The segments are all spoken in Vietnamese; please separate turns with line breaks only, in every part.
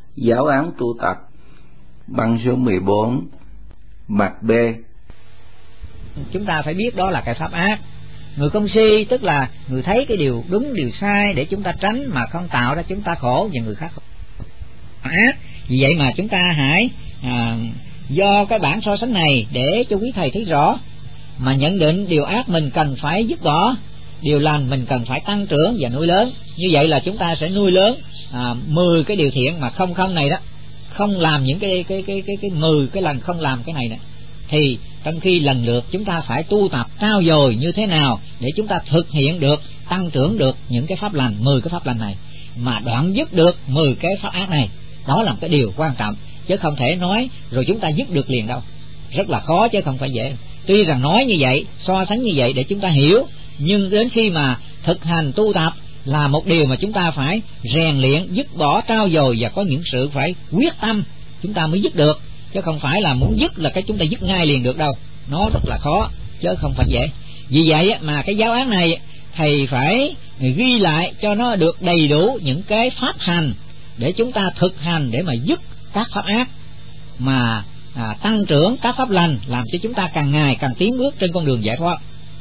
Giáo án tu tập, băng số 14, mặt B.
Chúng ta phải biết đó là cái pháp ác. Người công si tức là người thấy cái điều đúng điều sai để chúng ta tránh mà không tạo ra chúng ta khổ và người khác khổ. Ác. Vì vậy mà chúng ta hãy do cái bản so sánh này để cho quý thầy thấy rõ mà nhận định điều ác mình cần phải dứt bỏ, điều lành mình cần phải tăng trưởng và nuôi lớn. Như vậy là chúng ta sẽ nuôi lớn 10 cái điều thiện mà không này đó, không làm những cái 10 cái lần không làm cái này nè. Thì trong khi lần lượt chúng ta phải tu tập trau dồi như thế nào để chúng ta thực hiện được, tăng trưởng được những cái pháp lành, 10 cái pháp lành này, mà đoạn dứt được 10 cái pháp ác này. Đó là một cái điều quan trọng, chứ không thể nói rồi chúng ta dứt được liền đâu. Rất là khó chứ không phải dễ. Tuy rằng nói như vậy, so sánh như vậy để chúng ta hiểu, nhưng đến khi mà thực hành tu tập là một điều mà chúng ta phải rèn luyện, dứt bỏ, trau dồi và có những sự phải quyết tâm chúng ta mới dứt được, chứ không phải là muốn dứt là cái chúng ta dứt ngay liền được đâu. Nó rất là khó chứ không phải dễ. Vì vậy mà cái giáo án này thầy phải ghi lại cho nó được đầy đủ những cái pháp hành để chúng ta thực hành để mà dứt các pháp ác, mà tăng trưởng các pháp lành, làm cho chúng ta càng ngày càng tiến bước trên con đường giải thoát.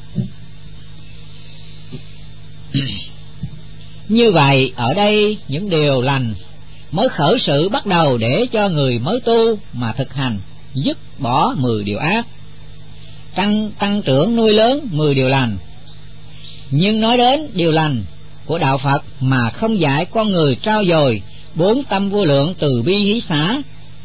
Như vậy ở đây những điều lành mới khởi sự bắt đầu để cho người mới tu mà thực hành dứt bỏ 10 điều ác, tăng trưởng nuôi lớn 10 điều lành. Nhưng nói đến điều lành của đạo Phật mà không dạy con người trau dồi 4 tâm vô lượng từ bi hỷ xả,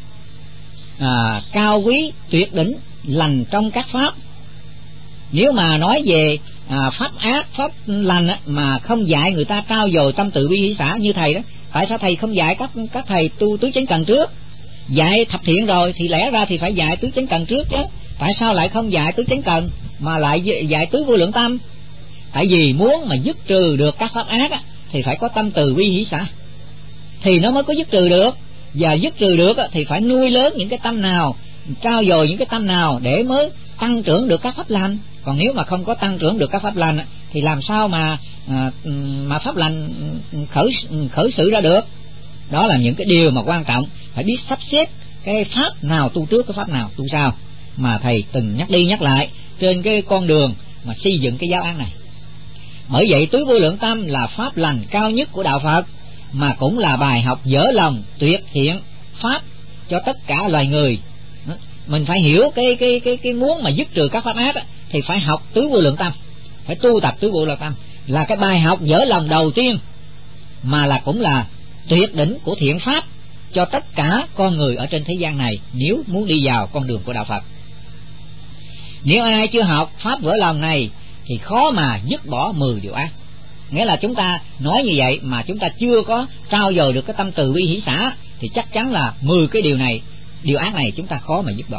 cao quý tuyệt đỉnh lành trong các pháp. Nếu mà nói về pháp ác, pháp lành mà không dạy người ta trau dồi tâm từ bi hỷ xả như thầy đó, tại sao thầy không dạy các thầy tu tứ chánh cần trước? Dạy thập thiện rồi thì lẽ ra thì phải dạy tứ chánh cần trước chứ. Tại sao lại không dạy tứ chánh cần mà lại dạy tứ vô lượng tâm? Tại vì muốn mà dứt trừ được các pháp ác thì phải có tâm từ bi hỷ xả, thì nó mới có dứt trừ được. Và dứt trừ được thì phải nuôi lớn những cái tâm nào, trau dồi những cái tâm nào để mới tăng trưởng được các pháp lành. Còn nếu mà không có tăng trưởng được các pháp lành thì làm sao mà pháp lành khởi sự ra được? Đó là những cái điều mà quan trọng, phải biết sắp xếp cái pháp nào tu trước, cái pháp nào tu sau, mà thầy từng nhắc đi nhắc lại trên cái con đường mà xây dựng cái giáo án này. Bởi vậy tứ vô lượng tâm là pháp lành cao nhất của đạo Phật, mà cũng là bài học dở lòng tuyệt thiện pháp cho tất cả loài người. Mình phải hiểu cái muốn mà dứt trừ các pháp ác thì phải học tứ vô lượng tâm, phải tu tập tứ vô lượng tâm, là cái bài học dở lòng đầu tiên, mà là cũng là tuyệt đỉnh của thiện pháp cho tất cả con người ở trên thế gian này nếu muốn đi vào con đường của đạo Phật. Nếu ai chưa học pháp vỡ lòng này thì khó mà dứt bỏ 10 điều ác. Nghĩa là chúng ta nói như vậy mà chúng ta chưa có trau dồi được cái tâm từ bi hỷ xả thì chắc chắn là 10 cái điều này, điều ác này chúng ta khó mà dứt bỏ.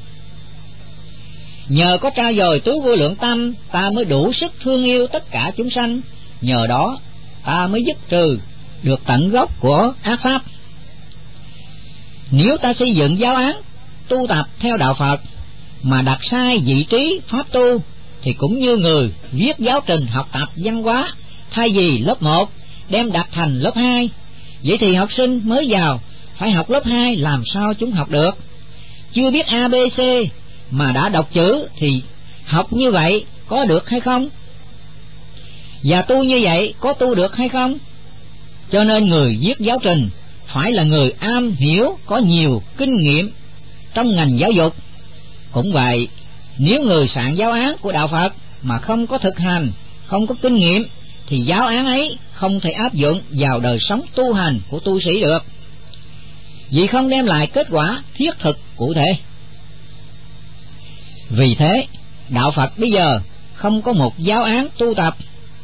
Nhờ có trau dồi tứ vô lượng tâm, ta mới đủ sức thương yêu tất cả chúng sanh. Nhờ đó ta mới dứt trừ được tận gốc của ác pháp. Nếu ta xây dựng giáo án tu tập theo đạo Phật mà đặt sai vị trí pháp tu thì cũng như người viết giáo trình học tập văn hóa, thay vì lớp 1 đem đặt thành lớp 2. Vậy thì học sinh mới vào phải học lớp 2 làm sao chúng học được? Chưa biết ABC mà đã đọc chữ thì học như vậy có được hay không? Và tu như vậy có tu được hay không? Cho nên người viết giáo trình phải là người am hiểu, có nhiều kinh nghiệm trong ngành giáo dục. Cũng vậy, nếu người soạn giáo án của đạo Phật mà không có thực hành, không có kinh nghiệm thì giáo án ấy không thể áp dụng vào đời sống tu hành của tu sĩ được, vì không đem lại kết quả thiết thực cụ thể. Vì thế đạo Phật bây giờ không có một giáo án tu tập,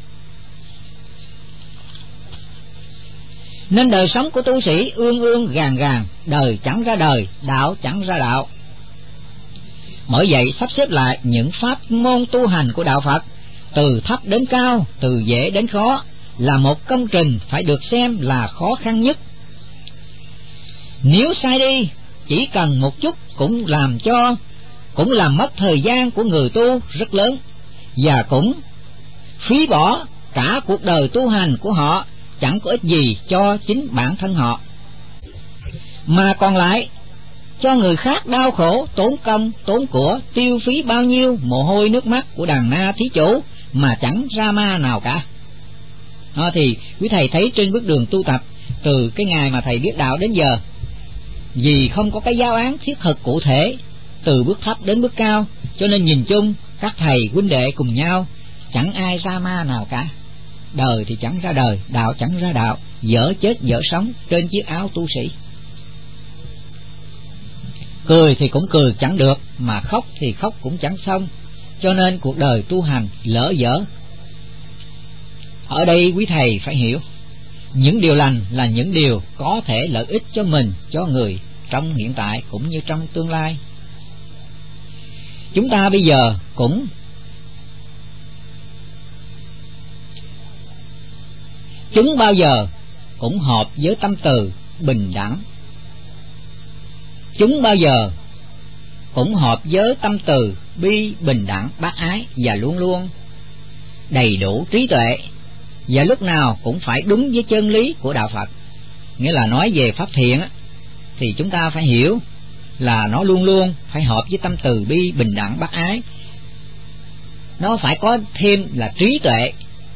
nên đời sống của tu sĩ ương ương gàn gàn, đời chẳng ra đời, đạo chẳng ra đạo. Bởi vậy sắp xếp lại những pháp môn tu hành của đạo Phật từ thấp đến cao, từ dễ đến khó là một công trình phải được xem là khó khăn nhất. Nếu sai đi chỉ cần một chút cũng làm mất thời gian của người tu rất lớn, và cũng phí bỏ cả cuộc đời tu hành của họ, chẳng có ích gì cho chính bản thân họ. mà còn lại cho người khác đau khổ, tốn công, tốn của, tiêu phí bao nhiêu mồ hôi nước mắt của đàn na thí chủ mà chẳng ra ma nào cả. Thì quý thầy thấy trên bước đường tu tập từ cái ngày mà thầy biết đạo đến giờ, vì không có cái giáo án thiết thực cụ thể từ bước thấp đến bước cao, cho nên nhìn chung các thầy huynh đệ cùng nhau chẳng ai ra ma nào cả. Đời thì chẳng ra đời, đạo chẳng ra đạo, dở chết dở sống trên chiếc áo tu sĩ. Cười thì cũng cười chẳng được, mà khóc thì khóc cũng chẳng xong, cho nên cuộc đời tu hành lỡ dở. Ở đây quý thầy phải hiểu, những điều lành là những điều có thể lợi ích cho mình, cho người trong hiện tại cũng như trong tương lai. Chúng ta bây giờ cũng chúng bao giờ cũng hợp với tâm từ bình đẳng. Chúng bao giờ cũng hợp với tâm từ bi bình đẳng bác ái và luôn luôn đầy đủ trí tuệ, và lúc nào cũng phải đúng với chân lý của đạo Phật. Nghĩa là nói về pháp thiện thì chúng ta phải hiểu là nó luôn luôn phải hợp với tâm từ bi bình đẳng bác ái. Nó phải có thêm là trí tuệ,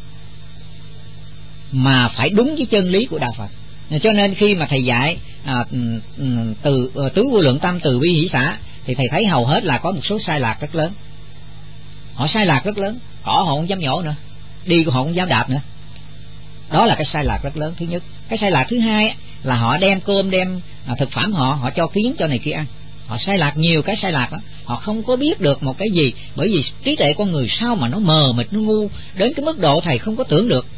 mà phải đúng với chân lý của đạo Phật. Cho nên khi mà thầy dạy từ tứ vô lượng tâm từ bi hỷ xả, thì thầy thấy hầu hết là có một số sai lạc rất lớn. Họ sai lạc rất lớn, cỏ họ không dám nhổ nữa, đi họ không dám đạp nữa. Đó là cái sai lạc rất lớn thứ nhất. Cái sai lạc thứ hai là họ đem cơm, đem thực phẩm họ cho kiến, cho này kia ăn. Họ sai lạc nhiều cái sai lạc đó. Họ không có biết được một cái gì, bởi vì trí tuệ con người sao mà nó mờ mịt, nó ngu đến cái mức độ thầy không có tưởng được.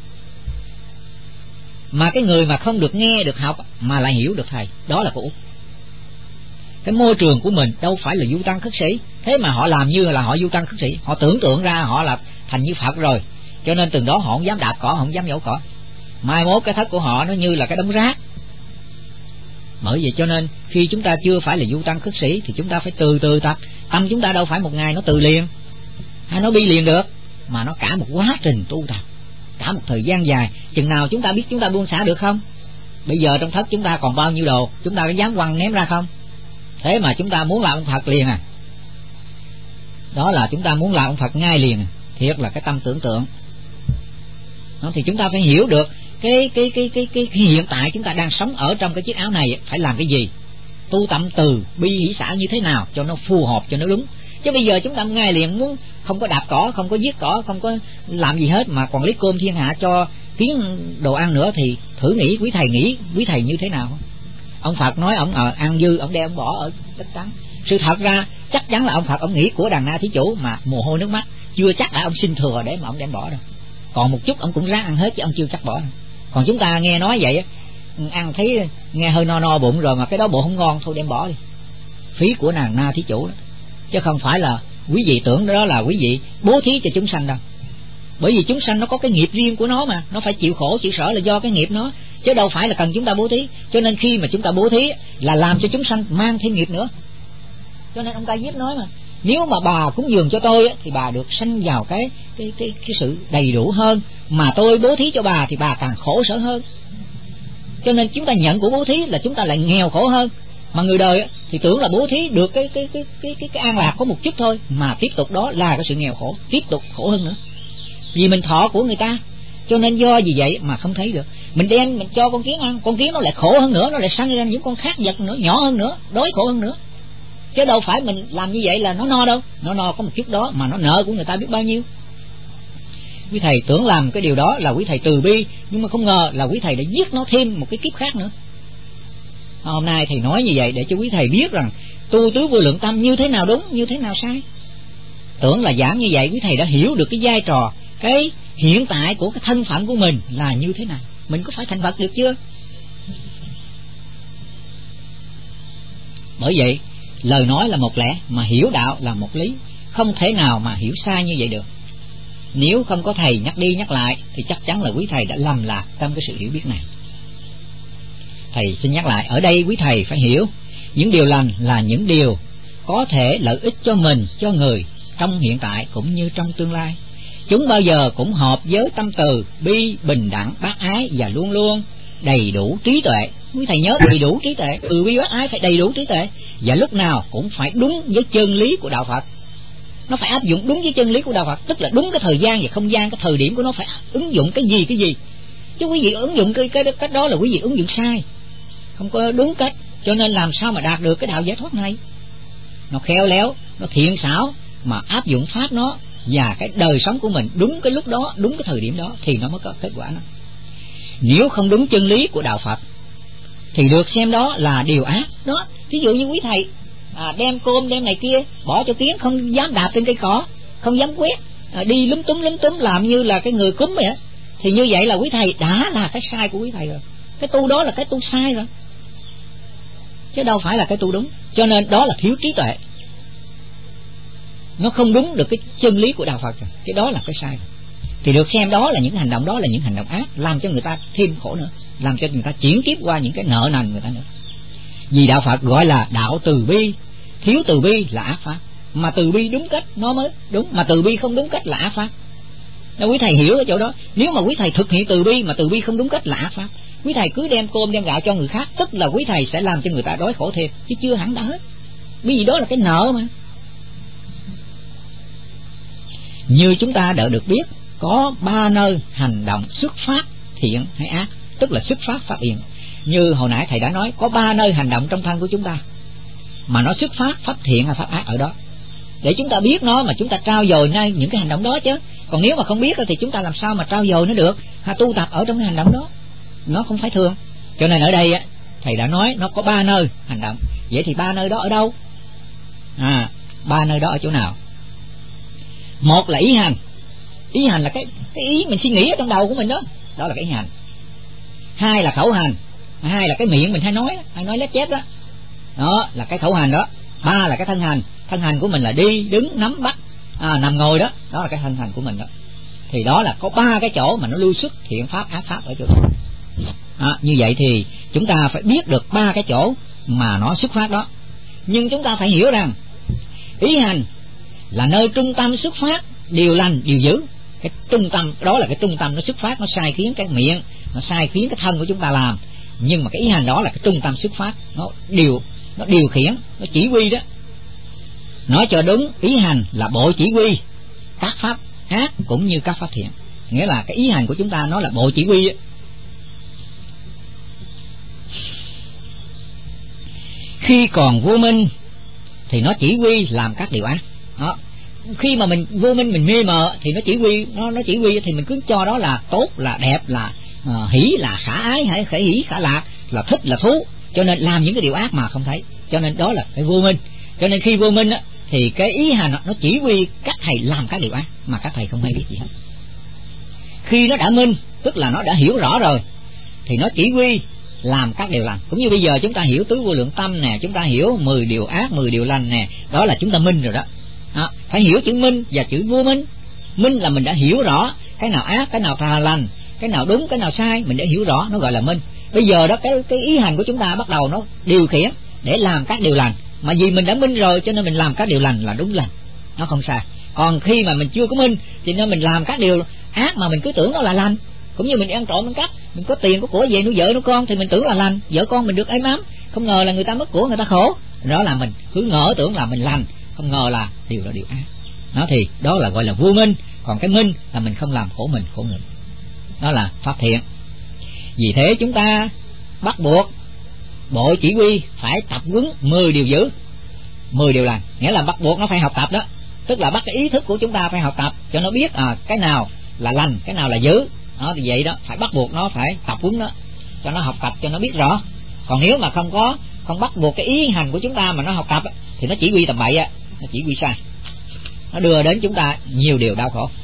Mà cái người mà không được nghe, được học mà lại hiểu được thầy, đó là khổ. Cái môi trường của mình đâu phải là du tăng khất sĩ, thế mà họ làm như là họ du tăng khất sĩ, họ tưởng tượng ra họ là thành như Phật rồi, cho nên từng đó họ không dám đạp cỏ, họ không dám nhổ cỏ. Mai mốt cái thất của họ nó như là cái đống rác. Bởi vậy cho nên khi chúng ta chưa phải là du tăng khất sĩ thì chúng ta phải từ từ tập. Tâm chúng ta đâu phải một ngày nó từ liền hay nó bi liền được, mà nó cả một quá trình tu tập, cả một thời gian dài. Chừng nào chúng ta biết chúng ta buông xả được không? Bây giờ trong thất chúng ta còn bao nhiêu đồ, chúng ta có dám quăng ném ra không? Thế mà chúng ta muốn làm ông Phật liền à. Đó là chúng ta muốn làm ông Phật ngay liền à. Thiệt là cái tâm tưởng tượng. Đó, thì chúng ta phải hiểu được cái hiện tại chúng ta đang sống ở trong cái chiếc áo này phải làm cái gì, tu tâm từ bi hỷ xả như thế nào cho nó phù hợp, cho nó đúng. Chứ bây giờ chúng ta ngay liền muốn không có đạp cỏ, không có giết cỏ, không có làm gì hết, mà còn lấy cơm thiên hạ cho kiến đồ ăn nữa, thì thử nghĩ quý thầy nghĩ quý thầy như thế nào? Ông Phật nói ông ăn dư, ông đem ông bỏ ở đất trắng. Sự thật ra chắc chắn là ông Phật ông nghĩ của đàn na thí chủ mà mồ hôi nước mắt, chưa chắc đã ông xin thừa để mà ông đem bỏ đâu. Còn một chút ông cũng ráng ăn hết chứ ông chưa chắc bỏ đâu. Còn chúng ta nghe nói vậy, ăn thấy nghe hơi no bụng rồi mà cái đó bộ không ngon, thôi đem bỏ đi, phí của nàng na thí chủ đó. Chứ không phải là quý vị tưởng đó là quý vị bố thí cho chúng sanh đâu. Bởi vì chúng sanh nó có cái nghiệp riêng của nó mà, nó phải chịu khổ chịu sở là do cái nghiệp nó, chứ đâu phải là cần chúng ta bố thí. Cho nên khi mà chúng ta bố thí là làm cho chúng sanh mang thêm nghiệp nữa. Cho nên ông Ta Diếp nói mà, nếu mà bà cúng dường cho tôi thì bà được sanh vào cái sự đầy đủ hơn, mà tôi bố thí cho bà thì bà càng khổ sở hơn. Cho nên chúng ta nhận của bố thí là chúng ta lại nghèo khổ hơn. Mà người đời thì tưởng là bố thí được cái an lạc có một chút thôi, mà tiếp tục đó là cái sự nghèo khổ, tiếp tục khổ hơn nữa. Vì mình thọ của người ta, cho nên do vì vậy mà không thấy được. Mình đem mình cho con kiến ăn, con kiến nó lại khổ hơn nữa, nó lại sanh ra những con khác vật nữa, nhỏ hơn nữa, đói khổ hơn nữa. Chứ đâu phải mình làm như vậy là nó no đâu. Nó no có một chút đó mà nó nợ của người ta biết bao nhiêu. Quý thầy tưởng làm cái điều đó là quý thầy từ bi, nhưng mà không ngờ là quý thầy đã giết nó thêm một cái kiếp khác nữa. Hôm nay thầy nói như vậy để cho quý thầy biết rằng tu tứ vô lượng tâm như thế nào đúng, như thế nào sai. Tưởng là giảng như vậy quý thầy đã hiểu được cái vai trò, cái hiện tại của cái thân phận của mình là như thế nào. Mình có phải thành Phật được chưa? Bởi vậy lời nói là một lẽ, mà hiểu đạo là một lý, không thể nào mà hiểu sai như vậy được. Nếu không có thầy nhắc đi nhắc lại thì chắc chắn là quý thầy đã lầm lạc trong cái sự hiểu biết này. Thầy xin nhắc lại, ở đây quý thầy phải hiểu những điều lành là những điều có thể lợi ích cho mình, cho người trong hiện tại cũng như trong tương lai. Chúng bao giờ cũng hợp với tâm từ bi bình đẳng bác ái và luôn luôn đầy đủ trí tuệ, quý thầy nhớ đầy đủ trí tuệ, từ bi bác ái phải đầy đủ trí tuệ, và lúc nào cũng phải đúng với chân lý của đạo Phật. Nó phải áp dụng đúng với chân lý của đạo Phật, tức là đúng cái thời gian và không gian, cái thời điểm của nó phải ứng dụng cái gì. Chứ quý vị ứng dụng cái cách đó là quý vị ứng dụng sai, không có đúng cách. Cho nên làm sao mà đạt được cái đạo giải thoát này? Nó khéo léo, nó thiện xảo, mà áp dụng pháp nó và cái đời sống của mình đúng cái lúc đó, đúng cái thời điểm đó thì nó mới có kết quả nó. Nếu không đúng chân lý của đạo Phật thì được xem đó là điều ác đó. Ví dụ như quý thầy đem cơm đem này kia bỏ cho kiến, không dám đạp trên cây cỏ, không dám quét, đi lúm túm làm như là cái người cúm vậy á, thì như vậy là quý thầy đã là cái sai của quý thầy rồi. Cái tu đó là cái tu sai rồi, chứ đâu phải là cái tu đúng. Cho nên đó là thiếu trí tuệ, nó không đúng được cái chân lý của đạo Phật rồi, cái đó là cái sai rồi. Thì được xem đó là những hành động, đó là những hành động ác, làm cho người ta thêm khổ nữa, làm cho người ta chuyển kiếp qua những cái nợ nần người ta nữa. Vì đạo Phật gọi là đạo từ bi, thiếu từ bi là ác pháp, mà từ bi đúng cách nó mới đúng, mà từ bi không đúng cách là ác pháp. Nếu quý thầy hiểu ở chỗ đó, nếu mà quý thầy thực hiện từ bi mà từ bi không đúng cách là ác pháp. Quý thầy cứ đem cơm đem gạo cho người khác, tức là quý thầy sẽ làm cho người ta đói khổ thêm, chứ chưa hẳn đã hết, bởi vì đó là cái nợ mà. Như chúng ta đã được biết, có 3 nơi hành động xuất phát thiện hay ác, tức là xuất phát pháp thiện. Như hồi nãy thầy đã nói, có 3 nơi hành động trong thân của chúng ta mà nó xuất phát pháp thiện hay pháp ác ở đó, để chúng ta biết nó mà chúng ta trau dồi ngay những cái hành động đó chứ. Còn nếu mà không biết thì chúng ta làm sao mà trau dồi nó được, tu tập ở trong cái hành động đó, nó không phải thường. Cho nên ở đây thầy đã nói nó có 3 nơi hành động. Vậy thì 3 nơi đó ở đâu? 3 nơi đó ở chỗ nào? Một là ý hành. Ý hành là cái ý mình suy nghĩ ở trong đầu của mình đó, đó là cái ý hành. 2 là khẩu hành. 2 là cái miệng mình hay nói lết chép đó, đó là cái khẩu hành đó. 3 là cái thân hành. Thân hành của mình là đi, đứng, nắm, bắt, nằm, ngồi đó, đó là cái thân hành của mình đó. Thì đó là có 3 cái chỗ mà nó lưu xuất thiện pháp ác pháp ở chỗ đó. Như vậy thì chúng ta phải biết được 3 cái chỗ mà nó xuất phát đó. Nhưng chúng ta phải hiểu rằng ý hành là nơi trung tâm xuất phát điều lành điều dữ. Cái trung tâm đó là cái trung tâm nó xuất phát, nó sai khiến cái miệng, nó sai khiến cái thân của chúng ta làm. Nhưng mà cái ý hành đó là cái trung tâm xuất phát, nó điều khiển, nó chỉ huy đó. Nói cho đúng, ý hành là bộ chỉ huy các pháp ác cũng như các pháp thiện. Nghĩa là cái ý hành của chúng ta nó là bộ chỉ huy. Khi còn vô minh thì nó chỉ huy làm các điều ác đó. Khi mà mình vô minh, mình mê mờ thì nó chỉ huy, nó chỉ huy thì mình cứ cho đó là tốt, là đẹp, là hỷ, là khả ái, hay khả hỷ, khả lạc, là thích, là thú. Cho nên làm những cái điều ác mà không thấy. Cho nên đó là cái vô minh. Cho nên khi vô minh thì cái ý hành nó chỉ huy các thầy làm các điều ác mà các thầy không hay biết gì hết. Khi nó đã minh, tức là nó đã hiểu rõ rồi, thì nó chỉ huy làm các điều lành. Cũng như bây giờ chúng ta hiểu tứ vô lượng tâm nè, chúng ta hiểu 10 điều ác, 10 điều lành nè, đó là chúng ta minh rồi đó. Phải hiểu chữ minh và chữ vô minh. Minh là mình đã hiểu rõ cái nào ác, cái nào tà lành, cái nào đúng, cái nào sai, mình đã hiểu rõ, nó gọi là minh. Bây giờ đó cái ý hành của chúng ta bắt đầu nó điều khiển để làm các điều lành, mà vì mình đã minh rồi cho nên mình làm các điều lành là đúng lành, nó không sai. Còn khi mà mình chưa có minh thì nên mình làm các điều ác mà mình cứ tưởng nó là lành. Cũng như mình ăn trộm ăn cắp, mình có tiền có của về nuôi vợ nuôi con thì mình tưởng là lành, vợ con mình được êm ấm, không ngờ là người ta mất của, người ta khổ. Đó là mình cứ ngỡ tưởng là mình lành, không ngờ là điều đó điều ác. Nó thì đó là gọi là vô minh. Còn cái minh là mình không làm khổ mình khổ người, đó là pháp thiện. Vì thế chúng ta bắt buộc bộ chỉ huy phải tập huấn 10 điều dữ, 10 điều lành. Nghĩa là bắt buộc nó phải học tập đó, tức là bắt cái ý thức của chúng ta phải học tập cho nó biết cái nào là lành, cái nào là dữ. Đó thì vậy đó, phải bắt buộc nó phải tập huấn đó, cho nó học tập cho nó biết rõ. Còn nếu mà không bắt buộc cái ý hành của chúng ta mà nó học tập thì nó chỉ huy tầm bậy, nó chỉ huy sai, nó đưa đến chúng ta nhiều điều đau khổ.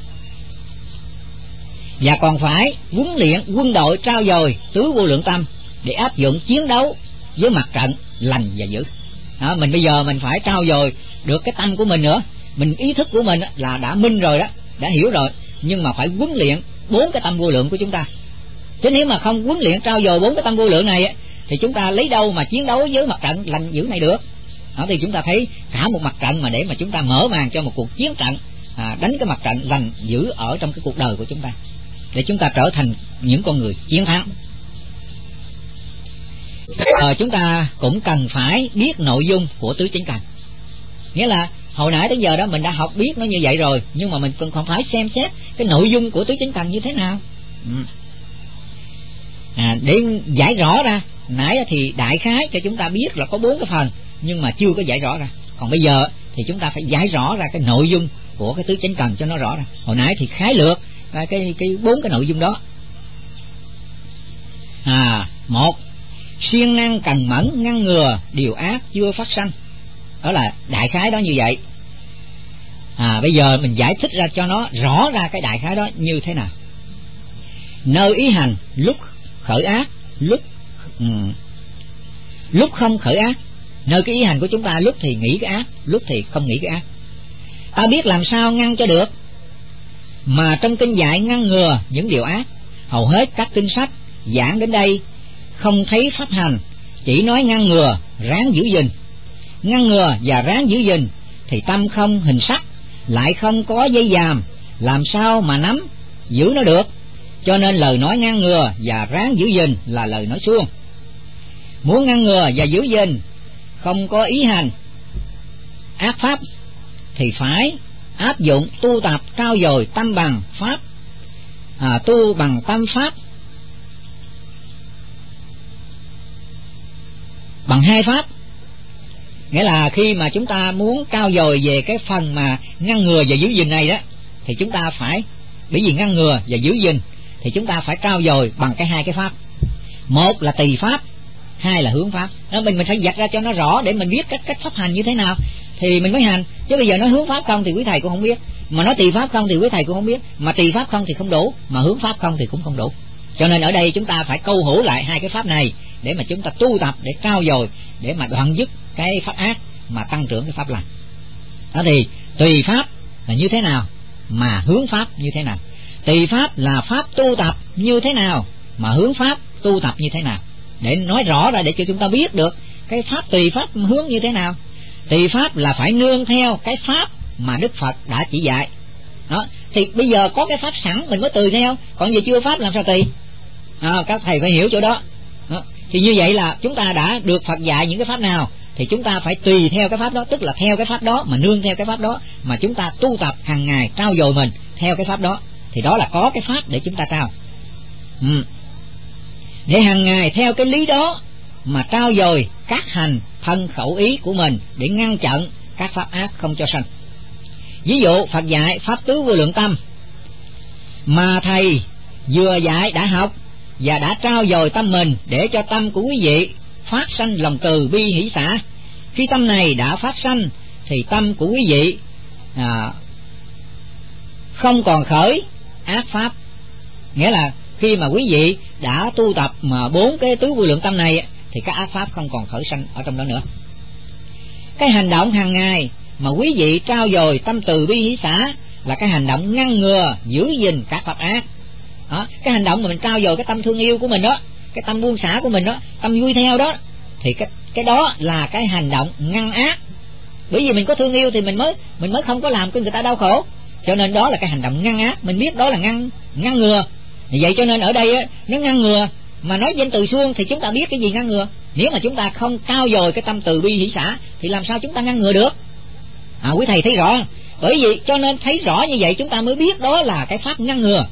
Và còn phải huấn luyện quân đội trau dồi tứ vô lượng tâm để áp dụng chiến đấu với mặt trận lành và dữ. Mình bây giờ mình phải trau dồi được cái tâm của mình nữa. Mình ý thức của mình là đã minh rồi đó, đã hiểu rồi, nhưng mà phải huấn luyện 4 cái tâm vô lượng của chúng ta. Chứ nếu mà không huấn luyện trau dồi 4 cái tâm vô lượng này thì chúng ta lấy đâu mà chiến đấu với mặt trận lành dữ này được. Đó thì chúng ta thấy cả một mặt trận mà để mà chúng ta mở màn cho một cuộc chiến trận đánh cái mặt trận lành dữ ở trong cái cuộc đời của chúng ta, để chúng ta trở thành những con người chiến thắng. Chúng ta cũng cần phải biết nội dung của tứ chánh cần. Nghĩa là hồi nãy tới giờ đó mình đã học biết nó như vậy rồi, nhưng mà mình còn phải xem xét cái nội dung của tứ chánh cần như thế nào. Để giải rõ ra. Nãy thì đại khái cho chúng ta biết là có 4 cái phần, nhưng mà chưa có giải rõ ra. Còn bây giờ thì chúng ta phải giải rõ ra cái nội dung của cái tứ chánh cần cho nó rõ ra. Hồi nãy thì khái lược cái 4 cái nội dung đó. Một, siêng năng cần mẫn ngăn ngừa điều ác chưa phát sanh. Đó là đại khái đó như vậy. Bây giờ mình giải thích ra cho nó rõ ra cái đại khái đó như thế nào. Nơi ý hành lúc khởi ác, lúc không khởi ác. Nơi cái ý hành của chúng ta lúc thì nghĩ cái ác, lúc thì không nghĩ cái ác. Ta biết làm sao ngăn cho được. Mà trong kinh dạy ngăn ngừa những điều ác, hầu hết các kinh sách giảng đến đây không thấy pháp hành, chỉ nói ngăn ngừa, ráng giữ gìn. Ngăn ngừa và ráng giữ gìn thì tâm không hình sắc, lại không có dây dàm, làm sao mà nắm giữ nó được. Cho nên lời nói ngăn ngừa và ráng giữ gìn là lời nói suông. Muốn ngăn ngừa và giữ gìn không có ý hành ác pháp thì phải áp dụng tu tập trau dồi tâm bằng pháp, tu bằng tâm pháp bằng 2 pháp. Nghĩa là khi mà chúng ta muốn trau dồi về cái phần mà ngăn ngừa và giữ gìn này đó, thì chúng ta phải, bởi vì ngăn ngừa và giữ gìn thì chúng ta phải trau dồi bằng cái 2 cái pháp. Một là tỳ pháp, 2 là hướng pháp. Đó, mình phải vạch ra cho nó rõ để mình biết cách pháp hành như thế nào thì mình mới hành. Chứ bây giờ nói hướng pháp không thì quý thầy cũng không biết, mà nói tỳ pháp không thì quý thầy cũng không biết, mà tỳ pháp không thì không đủ, mà hướng pháp không thì cũng không đủ. Cho nên ở đây chúng ta phải câu hữu lại 2 cái pháp này để mà chúng ta tu tập, để trau dồi, để mà đoạn dứt cái pháp ác mà tăng trưởng cái pháp lành. Đó thì tùy pháp là như thế nào, mà hướng pháp như thế nào. Tỳ pháp là pháp tu tập như thế nào, mà hướng pháp tu tập như thế nào, để nói rõ ra để cho chúng ta biết được cái pháp tùy pháp hướng như thế nào. Tỳ pháp là phải nương theo cái pháp mà Đức Phật đã chỉ dạy. Đó, thì bây giờ có cái pháp sẵn mình mới tùy theo, còn giờ chưa pháp làm sao tùy. Các thầy phải hiểu chỗ đó. Đó, thì như vậy là chúng ta đã được Phật dạy những cái pháp nào thì chúng ta phải tùy theo cái pháp đó, tức là theo cái pháp đó mà nương theo cái pháp đó mà chúng ta tu tập hàng ngày trau dồi mình theo cái pháp đó, thì đó là có cái pháp để chúng ta trao. Để hàng ngày theo cái lý đó mà trau dồi các hành thân khẩu ý của mình để ngăn chặn các pháp ác không cho sanh. Ví dụ Phật dạy pháp tứ vô lượng tâm, mà thầy vừa dạy đã học và đã trau dồi tâm mình để cho tâm của quý vị phát sanh lòng từ bi hỷ xả. Khi tâm này đã phát sanh thì tâm của quý vị không còn khởi ác pháp. Nghĩa là khi mà quý vị đã tu tập mà 4 cái tứ vô lượng tâm này thì các ác pháp không còn khởi sanh ở trong đó nữa. Cái hành động hàng ngày mà quý vị trau dồi tâm từ bi hỷ xả là cái hành động ngăn ngừa giữ gìn các pháp ác. Đó, cái hành động mà mình trau dồi cái tâm thương yêu của mình đó, cái tâm buông xả của mình đó, tâm vui theo đó, thì cái đó là cái hành động ngăn ác. Bởi vì mình có thương yêu thì mình mới không có làm cho người ta đau khổ. Cho nên đó là cái hành động ngăn ác, mình biết đó là ngăn ngừa. Vậy cho nên ở đây á, nó ngăn ngừa mà nói danh từ suông thì chúng ta biết cái gì ngăn ngừa. Nếu mà chúng ta không trau dồi cái tâm từ bi hỷ xả thì làm sao chúng ta ngăn ngừa được? Quý thầy thấy rõ. Bởi vì cho nên thấy rõ như vậy chúng ta mới biết đó là cái pháp ngăn ngừa.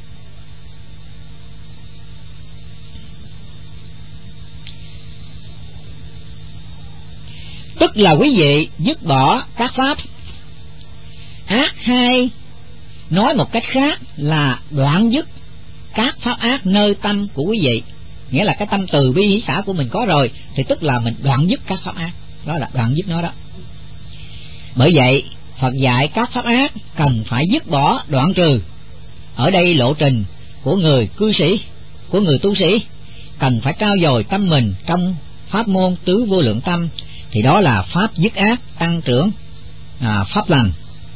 Tức là quý vị dứt bỏ các pháp ác, hay nói một cách khác là đoạn dứt các pháp ác nơi tâm của quý vị. Nghĩa là cái tâm từ bi hỷ xả của mình có rồi thì tức là mình đoạn dứt các pháp ác. Đó là đoạn dứt nó đó. Bởi vậy Phật dạy các pháp ác cần phải dứt bỏ đoạn trừ. Ở đây lộ trình của người cư sĩ, của người tu sĩ cần phải trau dồi tâm mình trong pháp môn tứ vô lượng tâm, thì đó là pháp dứt ác tăng trưởng pháp lành,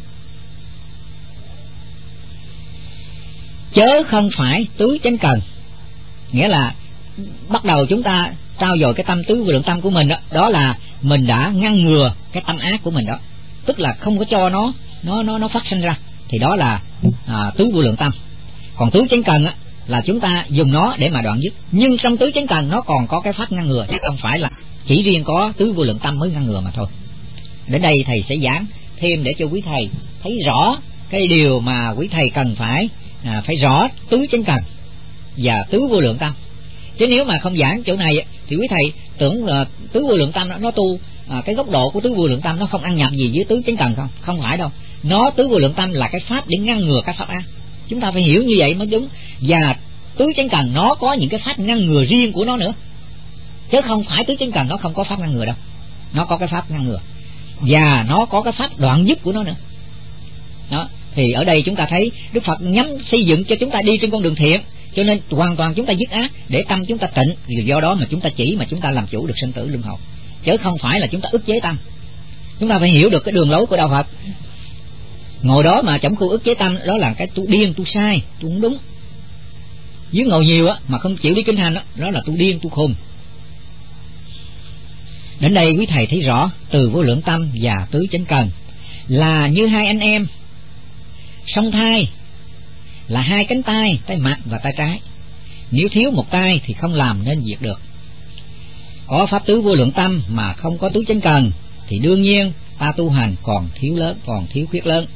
chớ không phải tứ chánh cần. Nghĩa là bắt đầu chúng ta trau dồi cái tâm tứ vô lượng tâm của mình đó, đó là mình đã ngăn ngừa cái tâm ác của mình đó, tức là không có cho nó phát sinh ra, thì đó là tứ vô lượng tâm. Còn tứ chánh cần á, là chúng ta dùng nó để mà đoạn dứt. Nhưng trong tứ chánh cần nó còn có cái pháp ngăn ngừa, chứ không phải là chỉ riêng có tứ vô lượng tâm mới ngăn ngừa mà thôi. Đến đây thầy sẽ giảng thêm để cho quý thầy thấy rõ cái điều mà quý thầy cần phải rõ tứ chánh cần và tứ vô lượng tâm. Chứ nếu mà không giảng chỗ này thì quý thầy tưởng tứ vô lượng tâm nó tu cái góc độ của tứ vô lượng tâm nó không ăn nhập gì với tứ chánh cần không? Không phải đâu. Nó tứ vô lượng tâm là cái pháp để ngăn ngừa các pháp ác. Chúng ta phải hiểu như vậy mới đúng. Và tứ chánh cần nó có những cái pháp ngăn ngừa riêng của nó nữa, chứ không phải tứ chánh cần nó không có pháp ngăn ngừa đâu. Nó có cái pháp ngăn ngừa và nó có cái pháp đoạn dứt của nó nữa. Đó, thì ở đây chúng ta thấy Đức Phật nhắm xây dựng cho chúng ta đi trên con đường thiện, cho nên hoàn toàn chúng ta dứt ác để tâm chúng ta tịnh, do đó mà chúng ta chỉ mà chúng ta làm chủ được sinh tử luân hồi, chứ không phải là chúng ta ức chế tâm. Chúng ta phải hiểu được cái đường lối của đạo Phật. Ngồi đó mà chẳng khu ức chế tâm, đó là cái tu điên, tu sai, tu không đúng. Dưới ngồi nhiều á mà không chịu đi kinh hành đó là tu điên, tu khùng. Đến đây quý thầy thấy rõ từ vô lượng tâm và tứ chánh cần là như hai anh em song thai, là hai cánh tay, tay mặt và tay trái. Nếu thiếu một tay thì không làm nên việc được. Có pháp tứ vô lượng tâm mà không có tứ chánh cần thì đương nhiên ta tu hành còn thiếu lớn, còn thiếu khuyết lớn.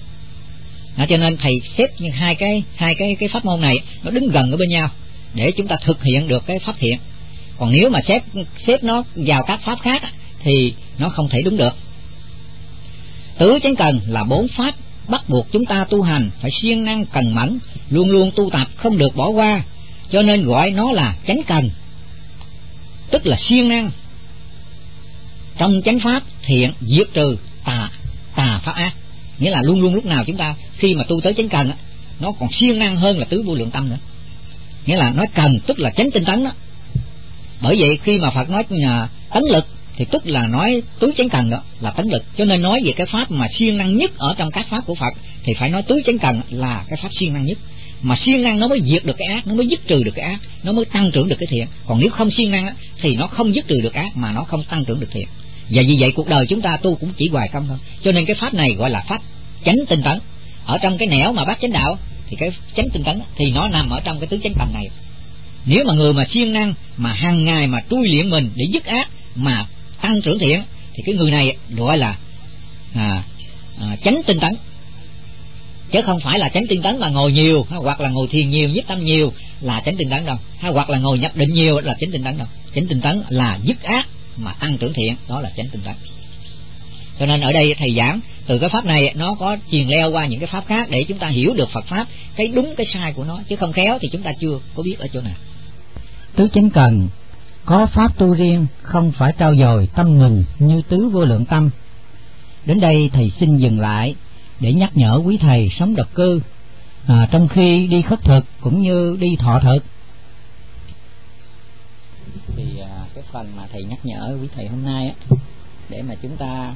Cho nên thầy xếp như hai cái pháp môn này nó đứng gần ở bên nhau để chúng ta thực hiện được cái pháp thiện. Còn nếu mà xếp nó vào các pháp khác thì nó không thể đúng được. Tứ chánh cần là 4 pháp bắt buộc chúng ta tu hành phải siêng năng cần mẫn, luôn luôn tu tập không được bỏ qua, cho nên gọi nó là chánh cần, tức là siêng năng trong chánh pháp thiện diệt trừ tà pháp ác. Nghĩa là luôn luôn lúc nào chúng ta khi mà tu tới chánh cần nó còn siêng năng hơn là tứ vô lượng tâm nữa. Nghĩa là nói cần tức là chánh tinh tấn đó. Bởi vậy khi mà Phật nói tấn lực thì tức là nói tứ chánh cần đó là tấn lực. Cho nên nói về cái pháp mà siêng năng nhất ở trong các pháp của Phật thì phải nói tứ chánh cần là cái pháp siêng năng nhất. Mà siêng năng nó mới diệt được cái ác, nó mới dứt trừ được cái ác, nó mới tăng trưởng được cái thiện. Còn nếu không siêng năng thì nó không dứt trừ được ác mà nó không tăng trưởng được thiện. Và vì vậy cuộc đời chúng ta tu cũng chỉ hoài công thôi. Cho nên cái pháp này gọi là pháp chánh tinh tấn. Ở trong cái nẻo mà bát chánh đạo thì cái chánh tinh tấn thì nó nằm ở trong cái tứ chánh cần này. Nếu mà người mà siêng năng mà hàng ngày mà tu luyện mình để dứt ác mà tăng trưởng thiện thì cái người này gọi là chánh tinh tấn, chứ không phải là chánh tinh tấn là ngồi nhiều hoặc là ngồi thiền nhiều, nhiếp tâm nhiều là chánh tinh tấn đâu, hay hoặc là ngồi nhập định nhiều là chánh tinh tấn đâu. Chánh tinh tấn là dứt ác mà tăng trưởng thiện, đó là chánh tinh tấn. Cho nên ở đây thầy giảng từ cái pháp này nó có truyền leo qua những cái pháp khác để chúng ta hiểu được Phật pháp, cái đúng cái sai của nó, chứ không khéo thì chúng ta chưa có biết ở chỗ nào.
Tứ chánh cần có pháp tu riêng, không phải trau dồi tâm ngừng như tứ vô lượng tâm. Đến đây thầy xin dừng lại để nhắc nhở quý thầy sống độc cư trong khi đi khất thực cũng như đi thọ thực.
Thì cái phần mà thầy nhắc nhở quý thầy hôm nay để mà chúng ta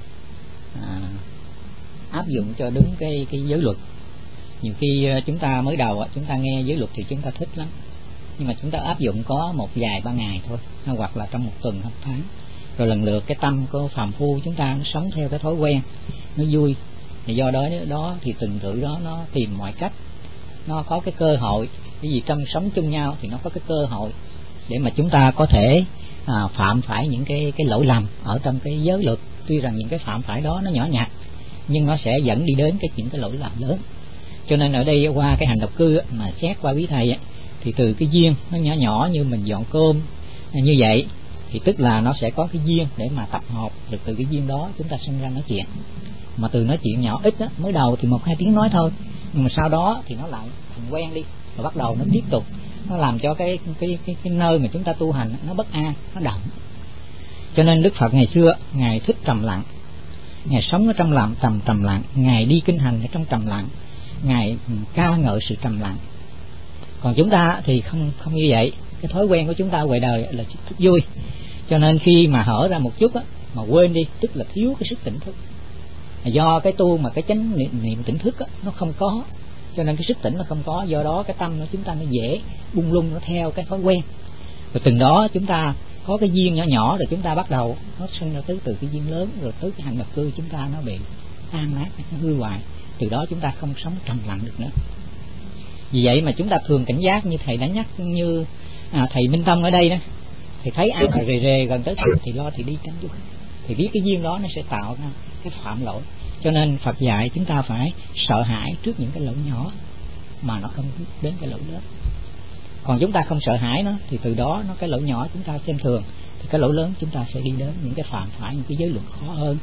áp dụng cho đúng cái giới luật. Nhiều khi chúng ta mới đầu chúng ta nghe giới luật thì chúng ta thích lắm, nhưng mà chúng ta áp dụng có một vài ba ngày thôi, hoặc là trong một tuần, một tháng, rồi lần lượt cái tâm của phàm phu chúng ta nó sống theo cái thói quen, nó vui, thì do đó thì từng rưỡi đó nó tìm mọi cách, nó có cái cơ hội, cái gì trong sống chung nhau thì nó có cái cơ hội để mà chúng ta có thể phạm phải những cái lỗi lầm ở trong cái giới luật. Tuy rằng những cái phạm phải đó nó nhỏ nhặt nhưng nó sẽ dẫn đi đến những cái lỗi lầm lớn. Cho nên ở đây qua cái hành độc cư mà xét qua quý thầy thì từ cái duyên nó nhỏ nhỏ như mình dọn cơm như vậy thì tức là nó sẽ có cái duyên để mà tập hợp được. Từ cái duyên đó chúng ta sinh ra nói chuyện, mà từ nói chuyện nhỏ ít mới đầu thì 1-2 tiếng nói thôi, nhưng mà sau đó thì nó lại thành quen đi, và bắt đầu nó tiếp tục, nó làm cho cái nơi mà chúng ta tu hành nó bất an, nó động. Cho nên Đức Phật ngày xưa ngài thích trầm lặng, ngài sống ở trong trầm lặng, ngài đi kinh hành ở trong trầm lặng, ngài ca ngợi sự trầm lặng. Còn chúng ta thì không như vậy. Cái thói quen của chúng ta ngoài đời là thích vui, cho nên khi mà hở ra một chút mà quên đi, tức là thiếu cái sức tỉnh thức. Do cái tu mà cái chánh niệm tỉnh thức nó không có, cho nên cái sức tỉnh nó không có, do đó cái tâm của chúng ta nó dễ bung lung, nó theo cái thói quen. Rồi từng đó chúng ta có cái duyên nhỏ nhỏ, rồi chúng ta bắt đầu nó sinh ra từ cái duyên lớn, rồi tới cái hành độc cư chúng ta nó bị tan nát, nó hư hoại. Từ đó chúng ta không sống trầm lặng được nữa. Vì vậy mà chúng ta thường cảnh giác, như thầy đã nhắc, như thầy Minh Tâm ở đây đó, thì thấy ai rề rề gần tới thì lo thì đi tránh chút, thì biết cái duyên đó nó sẽ tạo ra cái phạm lỗi. Cho nên Phật dạy chúng ta phải sợ hãi trước những cái lỗi nhỏ mà nó không đến cái lỗi lớn. Còn chúng ta không sợ hãi nó thì từ đó nó cái lỗi nhỏ chúng ta xem thường, thì cái lỗi lớn chúng ta sẽ đi đến những cái phạm phải, những cái giới luật khó hơn.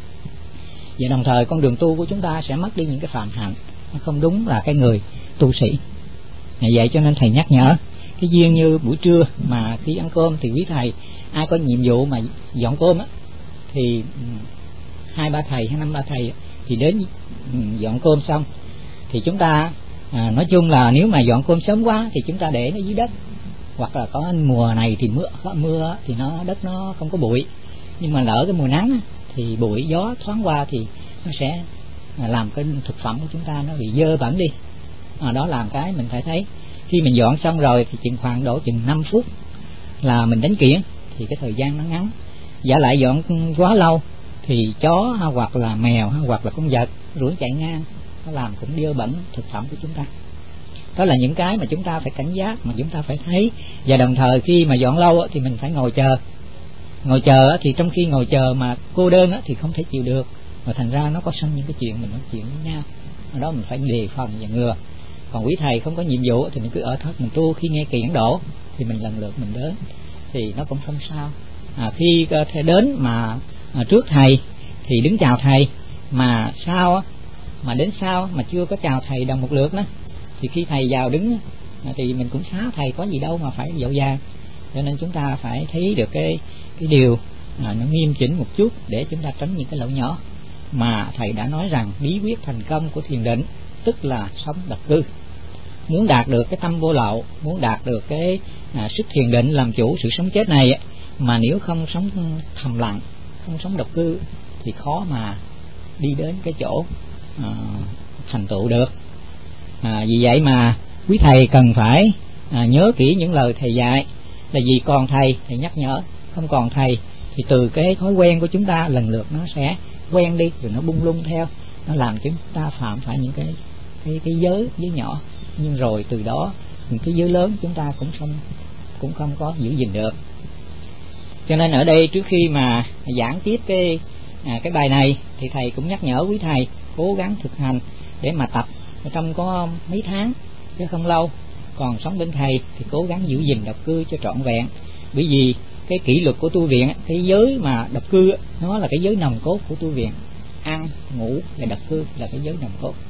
Và đồng thời con đường tu của chúng ta sẽ mất đi những cái phạm hạnh, nó không đúng là cái người tu sĩ. Vậy cho nên thầy nhắc nhở cái duyên như buổi trưa mà khi ăn cơm thì quý thầy ai có nhiệm vụ mà dọn cơm á, thì 2-3 thầy hay 5-3 thầy thì đến dọn cơm xong thì chúng ta nói chung là nếu mà dọn cơm sớm quá thì chúng ta để nó dưới đất, hoặc là có mùa này thì mưa thì nó đất nó không có bụi, nhưng mà lỡ cái mùa nắng thì bụi gió thoáng qua thì nó sẽ làm cái thực phẩm của chúng ta nó bị dơ bẩn đi. Đó làm cái mình phải thấy khi mình dọn xong rồi thì khoảng độ 5 phút là mình đánh kiển, thì cái thời gian nó ngắn. Giả lại dọn quá lâu thì chó hoặc là mèo hoặc là con vật ruổi chạy ngang, nó làm cũng dơ bẩn thực phẩm của chúng ta. Đó là những cái mà chúng ta phải cảnh giác, mà chúng ta phải thấy. Và đồng thời khi mà dọn lâu thì mình phải ngồi chờ. Ngồi chờ thì trong khi ngồi chờ mà cô đơn thì không thể chịu được, và thành ra nó có sanh những cái chuyện mình nói chuyện với nhau. Đó mình phải đề phòng và ngừa. Còn quý thầy không có nhiệm vụ thì mình cứ ở thất mình tu, khi nghe kiển đổ thì mình lần lượt mình đến thì nó cũng không sao. Khi thầy đến mà trước thầy thì đứng chào thầy, mà sau mà đến sau mà chưa có chào thầy đồng một lượt đó, thì khi thầy vào đứng thì mình cũng xá thầy, có gì đâu mà phải dội vàng. Cho nên chúng ta phải thấy được cái điều nó nghiêm chỉnh một chút để chúng ta tránh những cái lỗi nhỏ. Mà thầy đã nói rằng bí quyết thành công của thiền định tức là sống độc cư. Muốn đạt được cái tâm vô lậu, muốn đạt được cái sức thiền định làm chủ sự sống chết này, mà nếu không sống thầm lặng, không sống độc cư thì khó mà đi đến cái chỗ thành tựu được. Vì vậy mà quý thầy cần phải nhớ kỹ những lời thầy dạy. Là vì còn thầy nhắc nhở, không còn thầy thì từ cái thói quen của chúng ta lần lượt nó sẽ quen đi, rồi nó bung lung theo, nó làm chúng ta phạm phải những cái giới nhỏ, nhưng rồi từ đó những cái giới lớn chúng ta cũng không có giữ gìn được. Cho nên ở đây trước khi mà giảng tiếp cái bài này thì thầy cũng nhắc nhở quý thầy cố gắng thực hành để mà tập trong có mấy tháng chứ không lâu. Còn sống bên thầy thì cố gắng giữ gìn độc cư cho trọn vẹn, bởi vì cái kỷ luật của tu viện, cái giới mà độc cư nó là cái giới nòng cốt của tu viện. Ăn ngủ và độc cư là cái giới nòng cốt.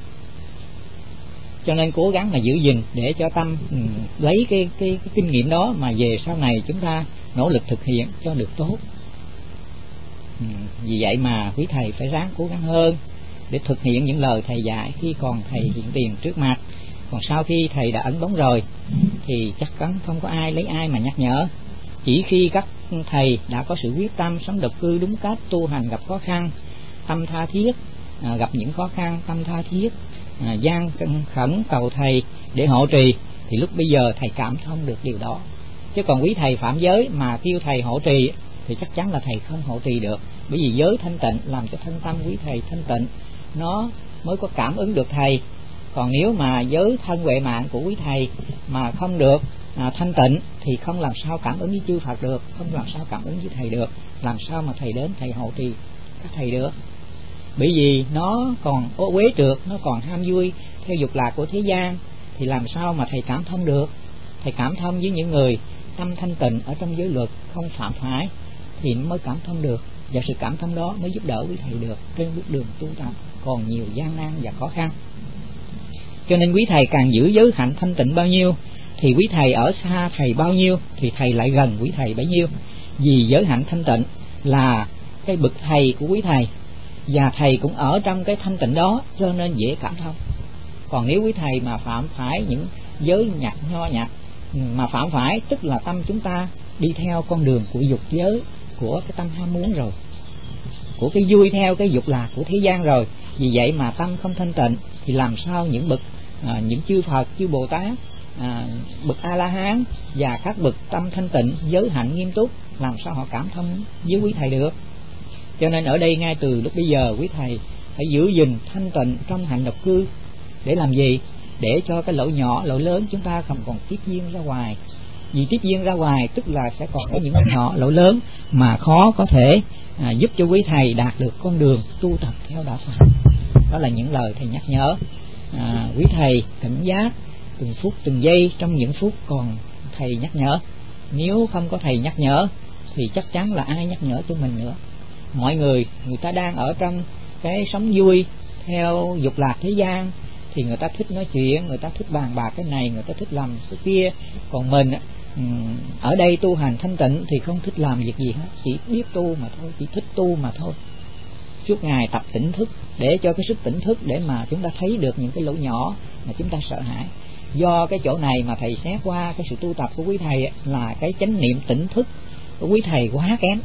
Cho nên cố gắng mà giữ gìn để cho tâm lấy cái kinh nghiệm đó mà về sau này chúng ta nỗ lực thực hiện cho được tốt. Vì vậy mà quý thầy phải ráng cố gắng hơn để thực hiện những lời thầy dạy khi còn thầy hiện tiền trước mặt. Còn sau khi thầy đã ấn bóng rồi thì chắc chắn không có ai lấy ai mà nhắc nhở. Chỉ khi các thầy đã có sự quyết tâm sống độc cư đúng cách, tu hành gặp khó khăn, tâm tha thiết, gặp những khó khăn tâm tha thiết, gian khẩn cầu thầy để hộ trì, thì lúc bây giờ thầy cảm thông được điều đó. Chứ còn quý thầy phạm giới mà kêu thầy hộ trì thì chắc chắn là thầy không hộ trì được. Bởi vì giới thanh tịnh làm cho thân tâm quý thầy thanh tịnh, nó mới có cảm ứng được thầy. Còn nếu mà giới thân huệ mạng của quý thầy mà không được thanh tịnh thì không làm sao cảm ứng với chư Phật được, không làm sao cảm ứng với thầy được, làm sao mà thầy đến thầy hộ trì các thầy được. Bởi vì nó còn quế trượt, nó còn ham vui theo dục lạc của thế gian, thì làm sao mà thầy cảm thông được. Thầy cảm thông với những người tâm thanh tịnh ở trong giới luật, không phạm phải, thì mới cảm thông được. Và sự cảm thông đó mới giúp đỡ quý thầy được trên bước đường tu tập còn nhiều gian nan và khó khăn. Cho nên quý thầy càng giữ giới hạnh thanh tịnh bao nhiêu thì quý thầy ở xa thầy bao nhiêu thì thầy lại gần quý thầy bấy nhiêu. Vì giới hạnh thanh tịnh là cái bậc thầy của quý thầy, và thầy cũng ở trong cái thanh tịnh đó, cho nên dễ cảm thông. Còn nếu quý thầy mà phạm phải những giới nhặt nho nhặt, mà phạm phải tức là tâm chúng ta đi theo con đường của dục giới, của cái tâm ham muốn rồi, của cái vui theo cái dục lạc của thế gian rồi. Vì vậy mà tâm không thanh tịnh thì làm sao những bậc những chư Phật, chư Bồ Tát, bậc A La Hán và các bậc tâm thanh tịnh, giới hạnh nghiêm túc, làm sao họ cảm thông với quý thầy được. Cho nên ở đây ngay từ lúc bây giờ quý thầy phải giữ gìn thanh tịnh trong hạnh độc cư. Để làm gì? để cho cái lỗ nhỏ lỗ lớn chúng ta không còn tiếp duyên ra ngoài. Vì tiếp duyên ra ngoài tức là sẽ còn có những lỗ nhỏ lỗ lớn mà khó có thể giúp cho quý thầy đạt được con đường tu tập theo đạo Phật. Đó là những lời thầy nhắc nhở. Quý thầy cảnh giác từng phút từng giây trong những phút còn thầy nhắc nhở. Nếu không có thầy nhắc nhở thì chắc chắn là ai nhắc nhở cho mình nữa. Mọi người ta đang ở trong cái sống vui theo dục lạc thế gian thì người ta thích nói chuyện, người ta thích bàn bạc cái này, người ta thích làm cái kia. Còn mình ở đây tu hành thanh tịnh thì không thích làm việc gì hết, chỉ biết tu mà thôi, chỉ thích tu mà thôi. Suốt ngày tập tỉnh thức để cho cái sức tỉnh thức để mà chúng ta thấy được những cái lỗ nhỏ mà chúng ta sợ hãi. Do cái chỗ này mà thầy xét qua cái sự tu tập của quý thầy là cái chánh niệm tỉnh thức của quý thầy quá kém.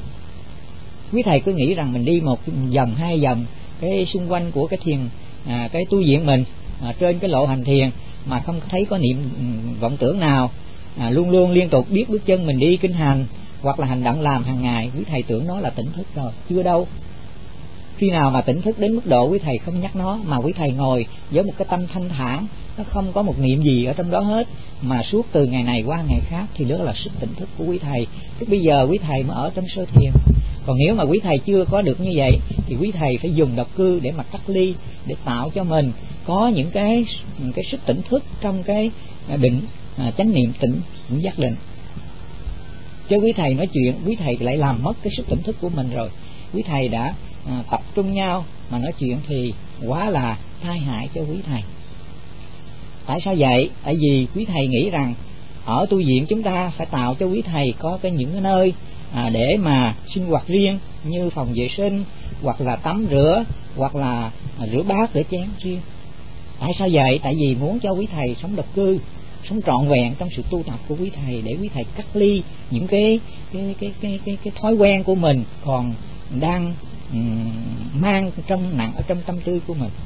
Quý thầy cứ nghĩ rằng mình đi một vòng hai vòng cái xung quanh của cái thiền cái tu viện mình trên cái lộ hành thiền mà không thấy có niệm vọng tưởng nào, luôn luôn liên tục biết bước chân mình đi kinh hành hoặc là hành động làm hàng ngày, quý thầy tưởng nó là tỉnh thức rồi. Chưa đâu. Khi nào mà tỉnh thức đến mức độ quý thầy không nhắc nó mà quý thầy ngồi với một cái tâm thanh thản, nó không có một niệm gì ở trong đó hết, mà suốt từ ngày này qua ngày khác, thì đó là sức tỉnh thức của quý thầy. Tức bây giờ quý thầy mới ở trong sơ thiền. Còn nếu mà quý thầy chưa có được như vậy thì quý thầy phải dùng độc cư để mà cắt ly, để tạo cho mình có những cái sức tỉnh thức trong cái định chánh niệm tỉnh giác định. Chứ quý thầy nói chuyện, quý thầy lại làm mất cái sức tỉnh thức của mình rồi. Quý thầy đã tập trung nhau mà nói chuyện thì quá là tai hại cho quý thầy. Tại sao vậy? Tại vì quý thầy nghĩ rằng ở tu viện chúng ta phải tạo cho quý thầy có những cái nơi để mà sinh hoạt riêng, như phòng vệ sinh hoặc là tắm rửa hoặc là rửa bát rửa chén riêng. Tại sao vậy? Tại vì muốn cho quý thầy sống độc cư, sống trọn vẹn trong sự tu tập của quý thầy, để quý thầy cắt ly những cái thói quen của mình còn đang mang nặng ở trong tâm tư của mình.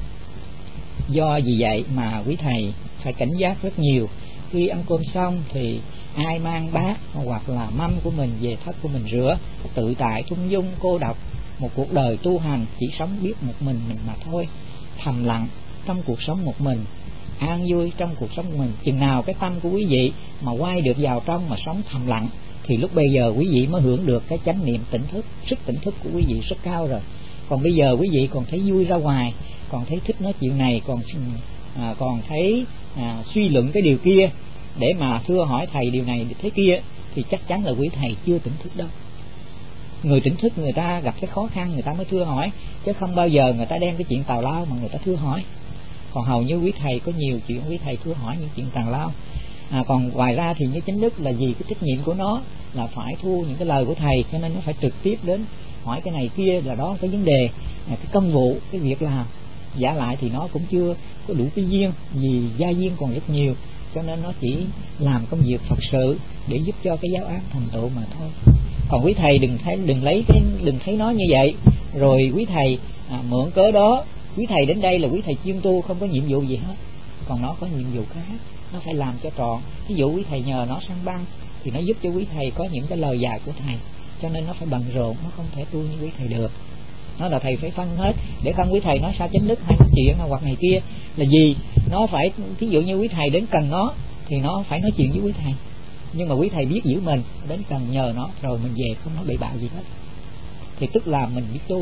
Do vì vậy mà quý thầy phải cảnh giác rất nhiều. Khi ăn cơm xong thì ai mang bát hoặc là mâm của mình về thất của mình rửa, tự tại thung dung cô độc. Một cuộc đời tu hành chỉ sống biết một mình mà thôi, thầm lặng trong cuộc sống một mình, an vui trong cuộc sống của mình. Chừng nào cái tâm của quý vị mà quay được vào trong mà sống thầm lặng thì lúc bây giờ quý vị mới hưởng được cái chánh niệm tỉnh thức. Sức tỉnh thức của quý vị rất cao rồi. Còn bây giờ quý vị còn thấy vui ra ngoài, còn thấy thích nói chuyện này, còn thấy suy luận cái điều kia để mà thưa hỏi thầy điều này thế kia, thì chắc chắn là quý thầy chưa tỉnh thức đâu. Người tỉnh thức người ta gặp cái khó khăn người ta mới thưa hỏi, chứ không bao giờ người ta đem cái chuyện tào lao mà người ta thưa hỏi. Còn hầu như quý thầy có nhiều chuyện quý thầy thưa hỏi những chuyện tào lao. Còn ngoài ra thì như chánh đức là gì, cái trách nhiệm của nó là phải thu những cái lời của thầy, cho nên nó phải trực tiếp đến hỏi cái này kia, là đó cái vấn đề, cái công vụ, cái việc làm. Giả lại thì nó cũng chưa có đủ cái duyên, vì gia duyên còn rất nhiều, cho nên nó chỉ làm công việc Phật sự để giúp cho cái giáo án thành tựu mà thôi. Còn quý thầy đừng thấy nó như vậy rồi quý thầy mượn cớ đó. Quý thầy đến đây là quý thầy chuyên tu, không có nhiệm vụ gì hết. Còn nó có nhiệm vụ khác, nó phải làm cho trọn. Ví dụ quý thầy nhờ nó sang băng thì nó giúp cho quý thầy có những cái lời dạy của thầy, cho nên nó phải bận rộn, nó không thể tu như quý thầy được. Nó là thầy phải phân hết, để không quý thầy nói sao chánh đức hay nói chuyện hoặc này kia là gì. Nó phải, ví dụ như quý thầy đến cần nó thì nó phải nói chuyện với quý thầy, nhưng mà quý thầy biết giữ mình, đến cần nhờ nó rồi mình về không nói bậy bạ gì hết, thì tức là mình biết tu.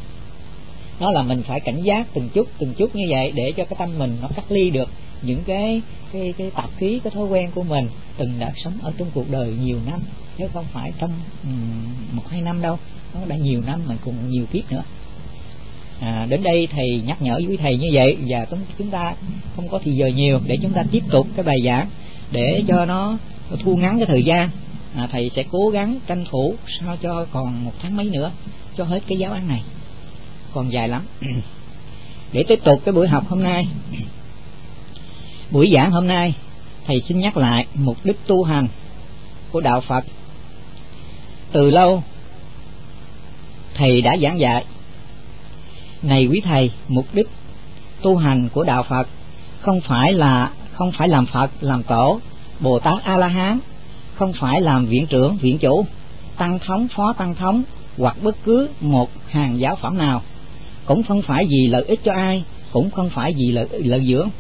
Nó là mình phải cảnh giác từng chút như vậy, để cho cái tâm mình nó cắt ly được những cái tạp khí, cái thói quen của mình từng đã sống ở trong cuộc đời nhiều năm, chứ không phải trong 1-2 năm đâu, nó đã nhiều năm mà cùng nhiều kiếp nữa. Đến đây thầy nhắc nhở với quý thầy như vậy, và chúng ta không có thì giờ nhiều để chúng ta tiếp tục cái bài giảng để cho nó thu ngắn cái thời gian. Thầy sẽ cố gắng tranh thủ sao cho còn 1 tháng mấy nữa cho hết cái giáo án này, còn dài lắm. Để tiếp tục cái buổi học hôm nay, buổi giảng hôm nay, thầy xin nhắc lại mục đích tu hành của đạo Phật. Từ lâu thầy đã giảng dạy, này quý thầy, mục đích tu hành của đạo Phật không phải làm Phật, làm Tổ, Bồ Tát A La Hán, không phải làm viện trưởng, viện chủ, tăng thống, phó tăng thống hoặc bất cứ một hàng giáo phẩm nào, cũng không phải vì lợi ích cho ai, cũng không phải vì lợi dưỡng,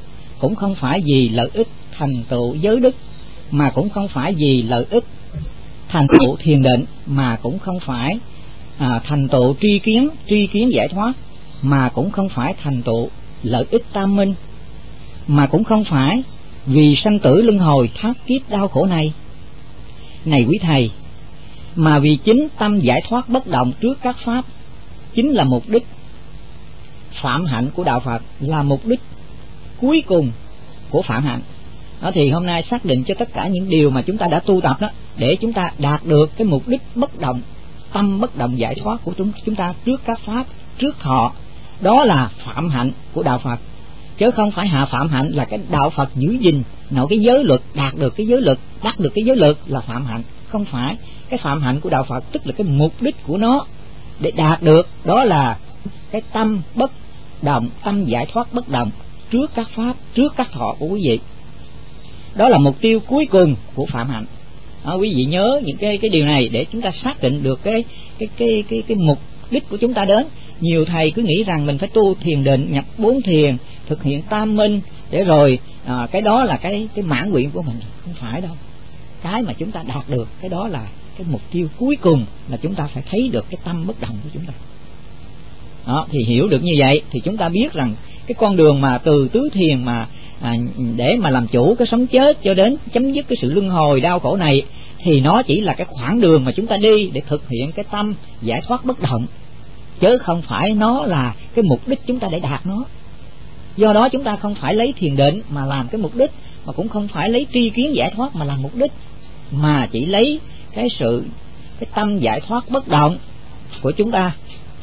cũng không phải vì lợi ích thành tựu giới đức, mà cũng không phải vì lợi ích thành tựu thiền định, mà cũng không phải thành tựu tri kiến giải thoát, mà cũng không phải thành tựu lợi ích tam minh, mà cũng không phải vì sanh tử luân hồi thoát kiếp đau khổ này. Này quý thầy, mà vì chính tâm giải thoát bất động trước các pháp chính là mục đích. Phạm hạnh của đạo Phật là mục đích cuối cùng của phạm hạnh. Đó thì hôm nay xác định cho tất cả những điều mà chúng ta đã tu tập đó, để chúng ta đạt được cái mục đích bất động, tâm bất động giải thoát của chúng ta trước các pháp, trước thọ. Đó là phạm hạnh của đạo Phật, chứ không phải hạ phạm hạnh là cái đạo Phật giữ gìn nội cái giới luật, đạt được cái giới luật, đắc được cái giới luật là phạm hạnh. Không phải. Cái phạm hạnh của đạo Phật tức là cái mục đích của nó để đạt được, đó là cái tâm bất động, tâm giải thoát bất động trước các pháp, trước các thọ của quý vị. Đó là mục tiêu cuối cùng của phạm hạnh. Quý vị nhớ những cái điều này để chúng ta xác định được cái mục đích của chúng ta đến. Nhiều thầy cứ nghĩ rằng mình phải tu thiền định, nhập 4 thiền, thực hiện tam minh để rồi cái đó là cái mãn nguyện của mình. Không phải đâu. Cái mà chúng ta đạt được, cái đó là cái mục tiêu cuối cùng, là chúng ta phải thấy được cái tâm bất động của chúng ta. Đó, thì hiểu được như vậy thì chúng ta biết rằng cái con đường mà từ tứ thiền mà để mà làm chủ cái sống chết cho đến chấm dứt cái sự luân hồi đau khổ này, thì nó chỉ là cái khoảng đường mà chúng ta đi để thực hiện cái tâm giải thoát bất động, chứ không phải nó là cái mục đích chúng ta để đạt nó. Do đó chúng ta không phải lấy thiền định mà làm cái mục đích, mà cũng không phải lấy tri kiến giải thoát mà làm mục đích, mà chỉ lấy cái tâm giải thoát bất động của chúng ta,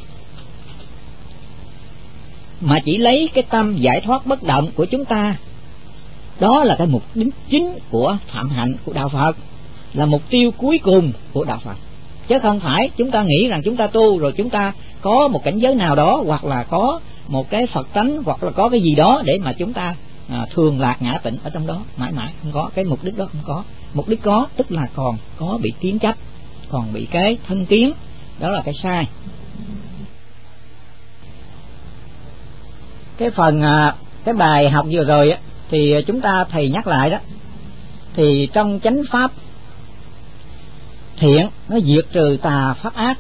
mà chỉ lấy cái tâm giải thoát bất động của chúng ta. Đó là cái mục đích chính của phạm hạnh của đạo Phật, là mục tiêu cuối cùng của đạo Phật, chứ không phải chúng ta nghĩ rằng chúng ta tu rồi chúng ta có một cảnh giới nào đó, hoặc là có một cái Phật tánh, hoặc là có cái gì đó để mà chúng ta thường lạc ngã tịnh ở trong đó. Mãi mãi không có. Cái mục đích đó không có. Mục đích có tức là còn có bị kiến chấp, còn bị cái thân kiến. Đó là cái sai. Cái phần cái bài học vừa rồi thì chúng ta thầy nhắc lại đó, thì trong chánh pháp thiện nó diệt trừ tà pháp ác.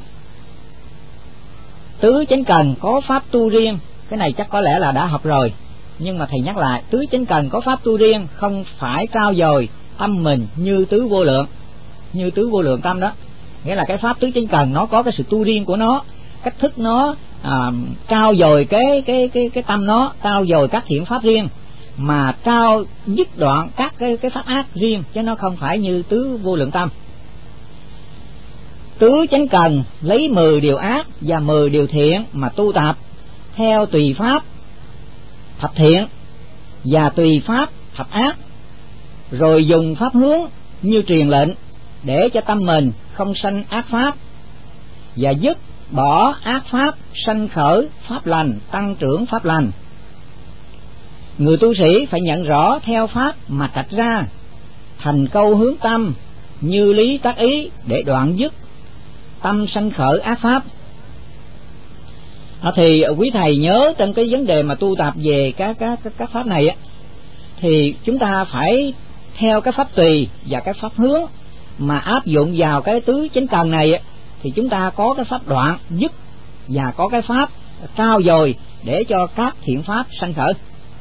Tứ chánh cần có pháp tu riêng, cái này chắc có lẽ là đã học rồi, nhưng mà thầy nhắc lại, tứ chánh cần có pháp tu riêng, không phải trao dồi tâm mình như tứ vô lượng. Như tứ vô lượng tâm đó, nghĩa là cái pháp tứ chánh cần nó có cái sự tu riêng của nó, cách thức nó trao dồi cái tâm nó, trao dồi các thiện pháp riêng, mà trao dứt đoạn các cái pháp ác riêng, chứ nó không phải như tứ vô lượng tâm. Tứ chánh cần lấy 10 điều ác và 10 điều thiện mà tu tập theo tùy pháp thập thiện và tùy pháp thập ác, rồi dùng pháp hướng như truyền lệnh để cho tâm mình không sanh ác pháp, và dứt bỏ ác pháp, sanh khởi pháp lành, tăng trưởng pháp lành. Người tu sĩ phải nhận rõ theo pháp mà trạch ra, thành câu hướng tâm như lý tác ý để đoạn dứt tâm sanh khởi ác pháp. Thì quý thầy nhớ trong cái vấn đề mà tu tập về các pháp này thì chúng ta phải theo cái pháp tùy và cái pháp hướng mà áp dụng vào cái tứ chánh cần này, thì chúng ta có cái pháp đoạn dứt và có cái pháp trao dồi để cho các thiện pháp sanh khởi.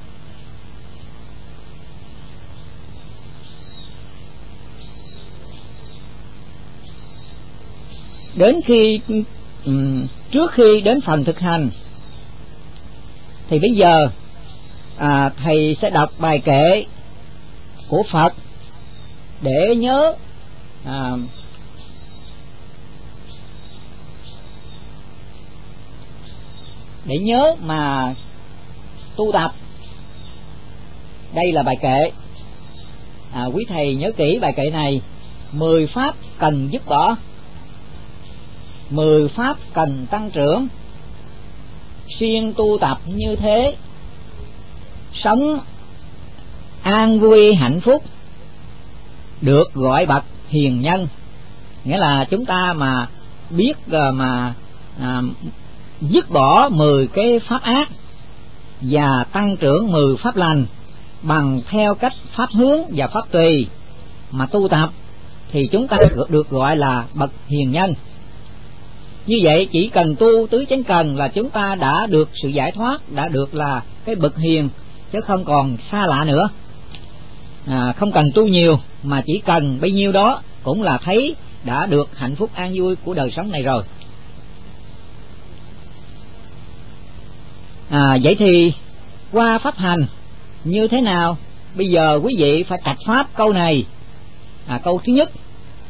Đến khi trước khi đến phần thực hành thì bây giờ thầy sẽ đọc bài kệ của Phật để nhớ mà tu tập. Đây là bài kệ. Quý thầy nhớ kỹ bài kệ này. 10 pháp cần dứt bỏ, 10 pháp cần tăng trưởng, siêng tu tập như thế, sống an vui hạnh phúc, được gọi bậc hiền nhân. Nghĩa là chúng ta mà biết mà dứt bỏ 10 cái pháp ác và tăng trưởng 10 pháp lành, bằng theo cách pháp hướng và pháp tùy mà tu tập thì chúng ta được gọi là bậc hiền nhân. Như vậy chỉ cần tu tứ chánh cần là chúng ta đã được sự giải thoát, đã được là cái bậc hiền, chứ không còn xa lạ nữa. Không cần tu nhiều mà chỉ cần bấy nhiêu đó cũng là thấy đã được hạnh phúc an vui của đời sống này rồi. Vậy thì qua pháp hành như thế nào? Bây giờ quý vị phải trạch pháp câu này. Câu thứ nhất,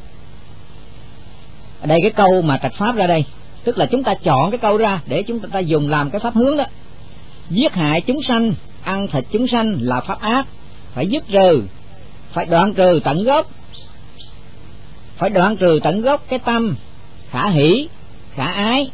ở đây cái câu mà trạch pháp ra đây, tức là chúng ta chọn cái câu ra để chúng ta dùng làm cái pháp hướng đó. Giết hại chúng sanh, ăn thịt chúng sanh là pháp ác, phải dứt trừ, phải đoạn trừ tận gốc. Phải đoạn trừ tận gốc cái tâm khả hỷ, khả ái.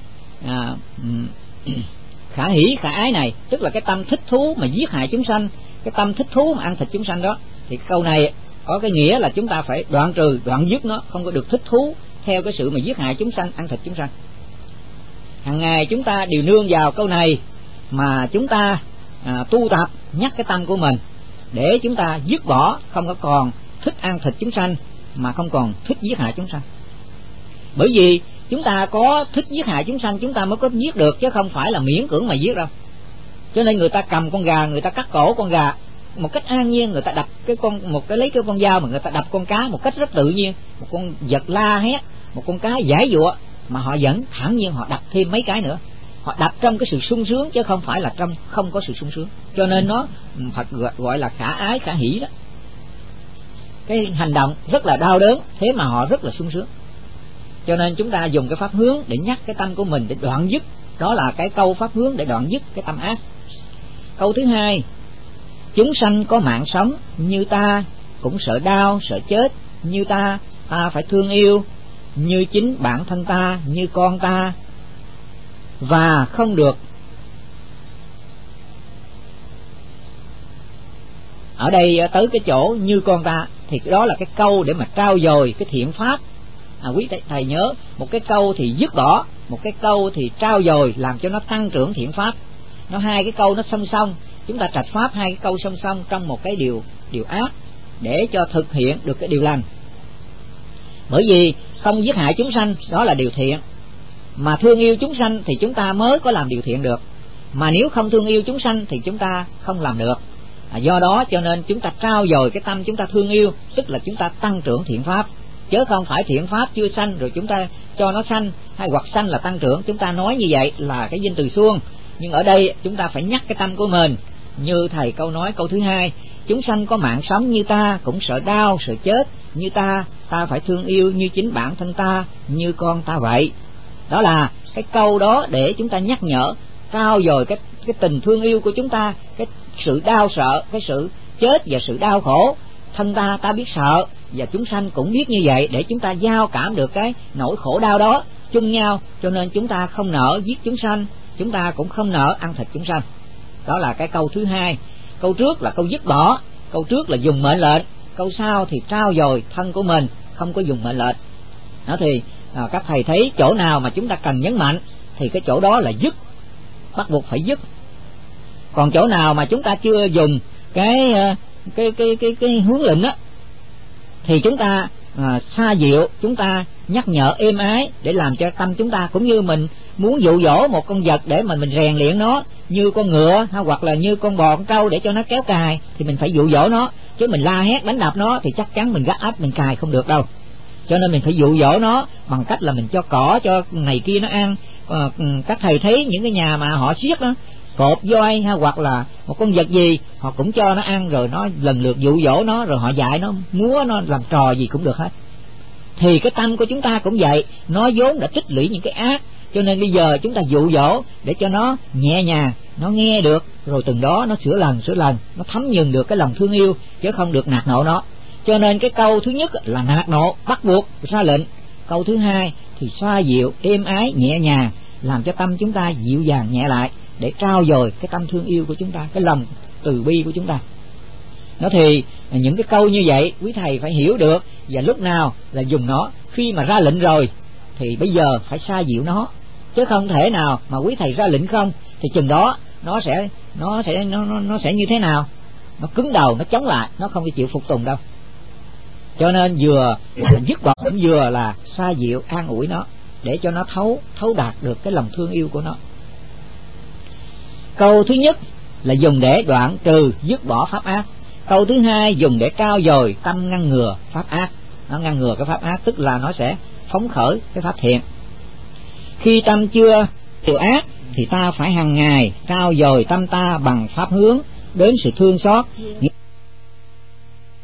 Khả hỷ, khả ái này tức là cái tâm thích thú mà giết hại chúng sanh, cái tâm thích thú mà ăn thịt chúng sanh đó. Thì câu này có cái nghĩa là chúng ta phải đoạn trừ, đoạn dứt nó, không có được thích thú theo cái sự mà giết hại chúng sanh, ăn thịt chúng sanh. Hàng ngày chúng ta đều nương vào câu này mà chúng ta tu tập nhắc cái tâm của mình để chúng ta dứt bỏ, không có còn thích ăn thịt chúng sanh mà không còn thích giết hại chúng sanh. Bởi vì chúng ta có thích giết hại chúng sanh chúng ta mới có giết được, chứ không phải là miễn cưỡng mà giết đâu. Cho nên người ta cầm con gà, người ta cắt cổ con gà một cách an nhiên, người ta đập lấy cái con dao mà người ta đập con cá một cách rất tự nhiên, một con vật la hét, một con cá giãy giụa mà họ vẫn thản nhiên họ đập thêm mấy cái nữa. Họ đập trong cái sự sung sướng chứ không phải là trong không có sự sung sướng. Cho nên nó Phật gọi là khả ái, khả hỷ đó. Cái hành động rất là đau đớn, thế mà họ rất là sung sướng. Cho nên chúng ta dùng cái pháp hướng để nhắc cái tâm của mình để đoạn dứt. Đó là cái câu pháp hướng để đoạn dứt cái tâm ác. Câu thứ hai, chúng sanh có mạng sống như ta cũng sợ đau, sợ chết như ta, ta phải thương yêu như chính bản thân ta, như con ta, và không được. Ở đây tới cái chỗ như con ta thì đó là cái câu để mà trao dồi cái thiện pháp. Quý thầy nhớ, một cái câu thì dứt bỏ, một cái câu thì trao dồi làm cho nó tăng trưởng thiện pháp. Nó hai cái câu nó song song, chúng ta trạch pháp hai cái câu song song trong một cái điều ác để cho thực hiện được cái điều lành. Bởi vì không giết hại chúng sanh đó là điều thiện, mà thương yêu chúng sanh thì chúng ta mới có làm điều thiện được. Mà nếu không thương yêu chúng sanh thì chúng ta không làm được. Do đó cho nên chúng ta trao dồi cái tâm chúng ta thương yêu, tức là chúng ta tăng trưởng thiện pháp, chứ không phải thiện pháp chưa sanh rồi chúng ta cho nó sanh, hay hoặc sanh là tăng trưởng. Chúng ta nói như vậy là cái dinh từ suông. Nhưng ở đây chúng ta phải nhắc cái tâm của mình, như thầy câu nói câu thứ hai, chúng sanh có mạng sống như ta cũng sợ đau, sợ chết như ta, ta phải thương yêu như chính bản thân ta, như con ta vậy. Đó là cái câu đó để chúng ta nhắc nhở, trao dồi cái tình thương yêu của chúng ta, cái sự đau sợ, cái sự chết và sự đau khổ. Thân ta biết sợ và chúng sanh cũng biết như vậy, để chúng ta giao cảm được cái nỗi khổ đau đó chung nhau. Cho nên chúng ta không nỡ giết chúng sanh, chúng ta cũng không nỡ ăn thịt chúng sanh. Đó là cái câu thứ hai. Câu trước là câu dứt bỏ, câu trước là dùng mệnh lệnh, câu sau thì trao dồi thân của mình, không có dùng mệnh lệnh. Đó thì các thầy thấy chỗ nào mà chúng ta cần nhấn mạnh thì cái chỗ đó là dứt, bắt buộc phải dứt. Còn chỗ nào mà chúng ta chưa dùng cái hướng lệnh đó thì chúng ta xa dịu, chúng ta nhắc nhở êm ái để làm cho tâm chúng ta, cũng như mình muốn dụ dỗ một con vật để mình rèn luyện nó, như con ngựa hay hoặc là như con bò, con trâu để cho nó kéo cài thì mình phải dụ dỗ nó, chứ mình la hét đánh đập nó thì chắc chắn mình gắt áp mình cài không được đâu. Cho nên mình phải dụ dỗ nó bằng cách là mình cho cỏ, cho này kia nó ăn. Các thầy thấy những cái nhà mà họ siết đó, cột voi hay hoặc là một con vật gì họ cũng cho nó ăn, rồi nó lần lượt dụ dỗ nó, rồi họ dạy nó múa, nó làm trò gì cũng được hết. Thì cái tâm của chúng ta cũng vậy, nó vốn đã tích lũy những cái ác, cho nên bây giờ chúng ta dụ dỗ để cho nó nhẹ nhàng, nó nghe được, rồi từng đó nó sửa lần, nó thấm nhuần được cái lòng thương yêu, chứ không được nạt nộ nó. Cho nên cái câu thứ nhất là nạt nộ, bắt buộc, ra lệnh. Câu thứ hai thì xoa dịu, êm ái, nhẹ nhàng, làm cho tâm chúng ta dịu dàng nhẹ lại, để trao dồi cái tâm thương yêu của chúng ta, cái lòng từ bi của chúng ta. Đó thì những cái câu như vậy quý thầy phải hiểu được, và lúc nào là dùng nó. Khi mà ra lệnh rồi thì bây giờ phải xoa dịu nó, chứ không thể nào mà quý thầy ra lệnh không thì chừng đó nó sẽ như thế nào? nó cứng đầu, nó chống lại, nó không chịu phục tùng đâu. Cho nên vừa dứt bỏ cũng vừa là xoa dịu an ủi nó, để cho nó thấu đạt được cái lòng thương yêu của nó. Câu thứ nhất là dùng để đoạn trừ dứt bỏ pháp ác. Câu thứ hai dùng để trau dồi tâm ngăn ngừa pháp ác. Nó ngăn ngừa cái pháp ác tức là nó sẽ phóng khởi cái pháp thiện. Khi tâm chưa điều ác thì ta phải hàng ngày trau dồi tâm ta bằng pháp hướng đến sự thương xót.